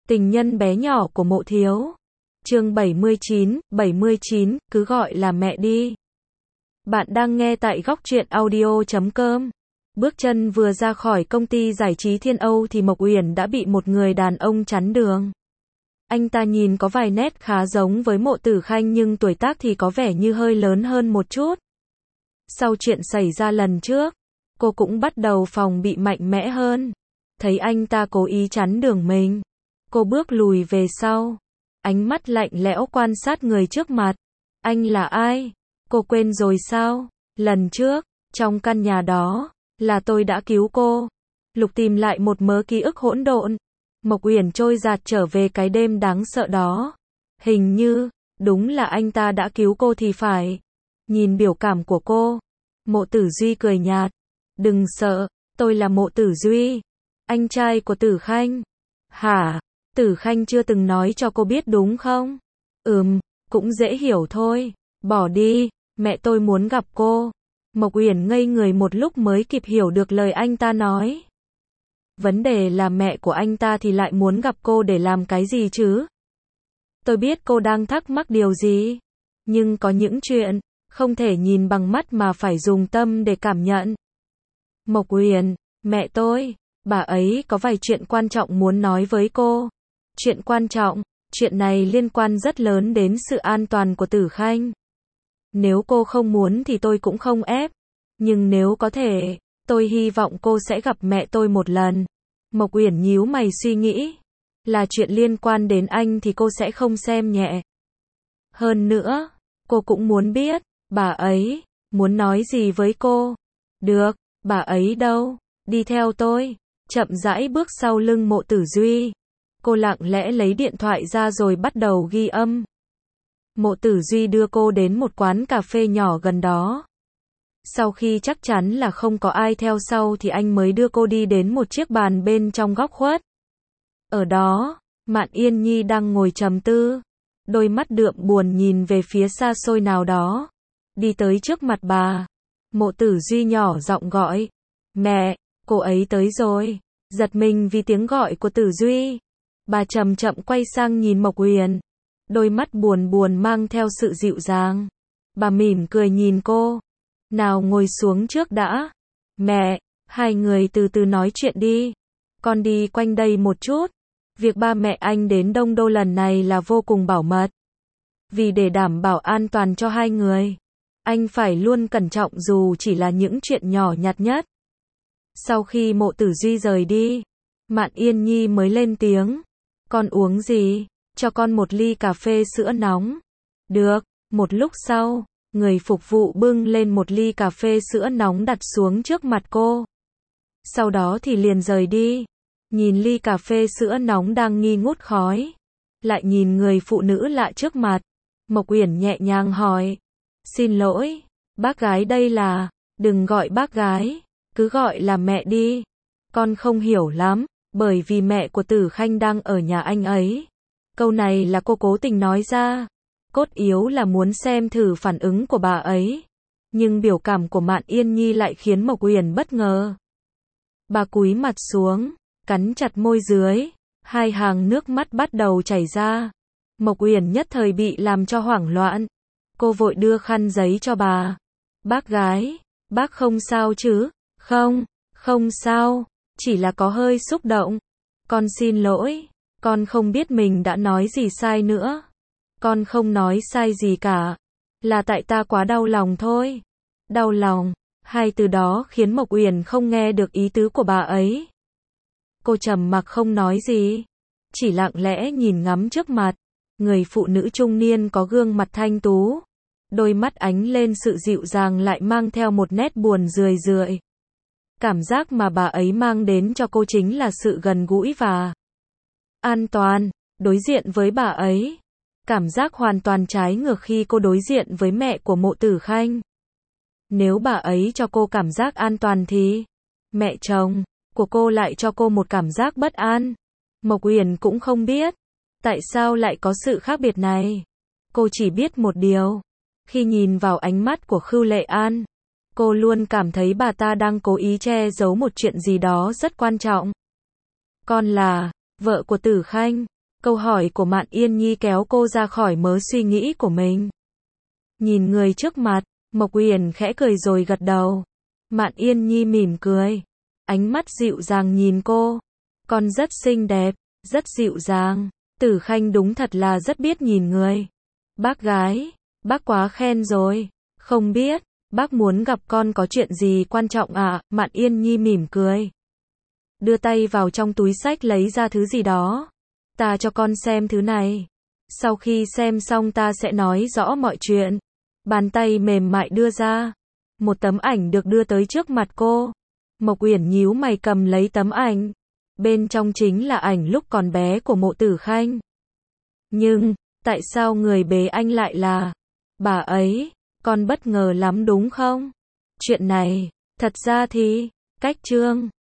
Tình nhân bé nhỏ của Mộ Thiếu. Chương 79, cứ gọi là mẹ đi. Bạn đang nghe tại góc truyện audio.com. Bước chân vừa ra khỏi công ty giải trí Thiên Âu thì Mộc Uyển đã bị một người đàn ông chắn đường. Anh ta nhìn có vài nét khá giống với Mộ Tử Khanh nhưng tuổi tác thì có vẻ như hơi lớn hơn một chút. Sau chuyện xảy ra lần trước, cô cũng bắt đầu phòng bị mạnh mẽ hơn. Thấy anh ta cố ý chắn đường mình, cô bước lùi về sau, ánh mắt lạnh lẽo quan sát người trước mặt. Anh là ai? Cô quên rồi sao? Lần trước, trong căn nhà đó, là tôi đã cứu cô. Lục tìm lại một mớ ký ức hỗn độn. Mộc Uyển trôi dạt trở về cái đêm đáng sợ đó. Hình như, đúng là anh ta đã cứu cô thì phải. Nhìn biểu cảm của cô, Mộ Tử Duy cười nhạt. Đừng sợ, tôi là Mộ Tử Duy, anh trai của Tử Khanh. Hả? Tử Khanh chưa từng nói cho cô biết đúng không? Cũng dễ hiểu thôi. Bỏ đi, mẹ tôi muốn gặp cô. Mộc Uyển ngây người một lúc mới kịp hiểu được lời anh ta nói. Vấn đề là mẹ của anh ta thì lại muốn gặp cô để làm cái gì chứ? Tôi biết cô đang thắc mắc điều gì. Nhưng có những chuyện, không thể nhìn bằng mắt mà phải dùng tâm để cảm nhận. Mộc Uyển, mẹ tôi, bà ấy có vài chuyện quan trọng muốn nói với cô. Chuyện quan trọng, chuyện này liên quan rất lớn đến sự an toàn của Tử Khanh. Nếu cô không muốn thì tôi cũng không ép. Nhưng nếu có thể, tôi hy vọng cô sẽ gặp mẹ tôi một lần. Mộc Uyển nhíu mày suy nghĩ. Là chuyện liên quan đến anh thì cô sẽ không xem nhẹ. Hơn nữa, cô cũng muốn biết, bà ấy muốn nói gì với cô. Được, bà ấy đâu? Đi theo tôi. Chậm rãi bước sau lưng Mộ Tử Duy. Cô lặng lẽ lấy điện thoại ra rồi bắt đầu ghi âm. Mộ Tử Duy đưa cô đến một quán cà phê nhỏ gần đó. Sau khi chắc chắn là không có ai theo sau thì anh mới đưa cô đi đến một chiếc bàn bên trong góc khuất. Ở đó, Mạn Yên Nhi đang ngồi trầm tư. Đôi mắt đượm buồn nhìn về phía xa xôi nào đó. Đi tới trước mặt bà. Mộ Tử Duy nhỏ giọng gọi. Mẹ, cô ấy tới rồi. Giật mình vì tiếng gọi của Tử Duy. Bà chậm chậm quay sang nhìn Mộc Uyển. Đôi mắt buồn buồn mang theo sự dịu dàng. Bà mỉm cười nhìn cô. Nào ngồi xuống trước đã. Mẹ, hai người từ từ nói chuyện đi. Con đi quanh đây một chút. Việc ba mẹ anh đến Đông Đô lần này là vô cùng bảo mật. Vì để đảm bảo an toàn cho hai người, anh phải luôn cẩn trọng dù chỉ là những chuyện nhỏ nhặt nhất. Sau khi Mộ Tử Duy rời đi, Mạn Yên Nhi mới lên tiếng. Con uống gì? Cho con một ly cà phê sữa nóng. Được. Một lúc sau, người phục vụ bưng lên một ly cà phê sữa nóng đặt xuống trước mặt cô. Sau đó thì liền rời đi. Nhìn ly cà phê sữa nóng đang nghi ngút khói. Lại nhìn người phụ nữ lạ trước mặt. Mộc Uyển nhẹ nhàng hỏi. Xin lỗi, bác gái đây là... Đừng gọi bác gái, cứ gọi là mẹ đi. Con không hiểu lắm, bởi vì mẹ của Tử Khanh đang ở nhà anh ấy. Câu này là cô cố tình nói ra. Cốt yếu là muốn xem thử phản ứng của bà ấy. Nhưng biểu cảm của Mạn Yên Nhi lại khiến Mộc Uyển bất ngờ. Bà cúi mặt xuống, cắn chặt môi dưới. Hai hàng nước mắt bắt đầu chảy ra. Mộc Uyển nhất thời bị làm cho hoảng loạn. Cô vội đưa khăn giấy cho bà. Bác gái, bác không sao chứ? Không sao, chỉ là có hơi xúc động. Con xin lỗi, con không biết mình đã nói gì sai nữa. Con không nói sai gì cả. Là tại ta quá đau lòng thôi. Đau lòng, hai từ đó khiến Mộc Uyển không nghe được ý tứ của bà ấy. Cô trầm mặc không nói gì. Chỉ lặng lẽ nhìn ngắm trước mặt. Người phụ nữ trung niên có gương mặt thanh tú. Đôi mắt ánh lên sự dịu dàng lại mang theo một nét buồn rười rượi. Cảm giác mà bà ấy mang đến cho cô chính là sự gần gũi và an toàn. Đối diện với bà ấy, cảm giác hoàn toàn trái ngược khi cô đối diện với mẹ của Mộ Tử Khanh. Nếu bà ấy cho cô cảm giác an toàn thì mẹ chồng của cô lại cho cô một cảm giác bất an. Mộc Uyển cũng không biết tại sao lại có sự khác biệt này. Cô chỉ biết một điều. Khi nhìn vào ánh mắt của Khưu Lệ An, cô luôn cảm thấy bà ta đang cố ý che giấu một chuyện gì đó rất quan trọng. Con là vợ của Tử Khanh. Câu hỏi của Mạn Yên Nhi kéo cô ra khỏi mớ suy nghĩ của mình. Nhìn người trước mặt, Mộc Uyển khẽ cười rồi gật đầu. Mạn Yên Nhi mỉm cười, ánh mắt dịu dàng nhìn cô. Con rất xinh đẹp, rất dịu dàng. Tử Khanh đúng thật là rất biết nhìn người. Bác gái, bác quá khen rồi. Không biết, bác muốn gặp con có chuyện gì quan trọng à? Mạn Yên Nhi mỉm cười, đưa tay vào trong túi xách lấy ra thứ gì đó. Ta cho con xem thứ này. Sau khi xem xong ta sẽ nói rõ mọi chuyện. Bàn tay mềm mại đưa ra. Một tấm ảnh được đưa tới trước mặt cô. Mộc Uyển nhíu mày cầm lấy tấm ảnh. Bên trong chính là ảnh lúc còn bé của Mộ Tử Khanh. Nhưng, tại sao người bế anh lại là bà ấy? Con bất ngờ lắm đúng không? Chuyện này, thật ra thì, cách chương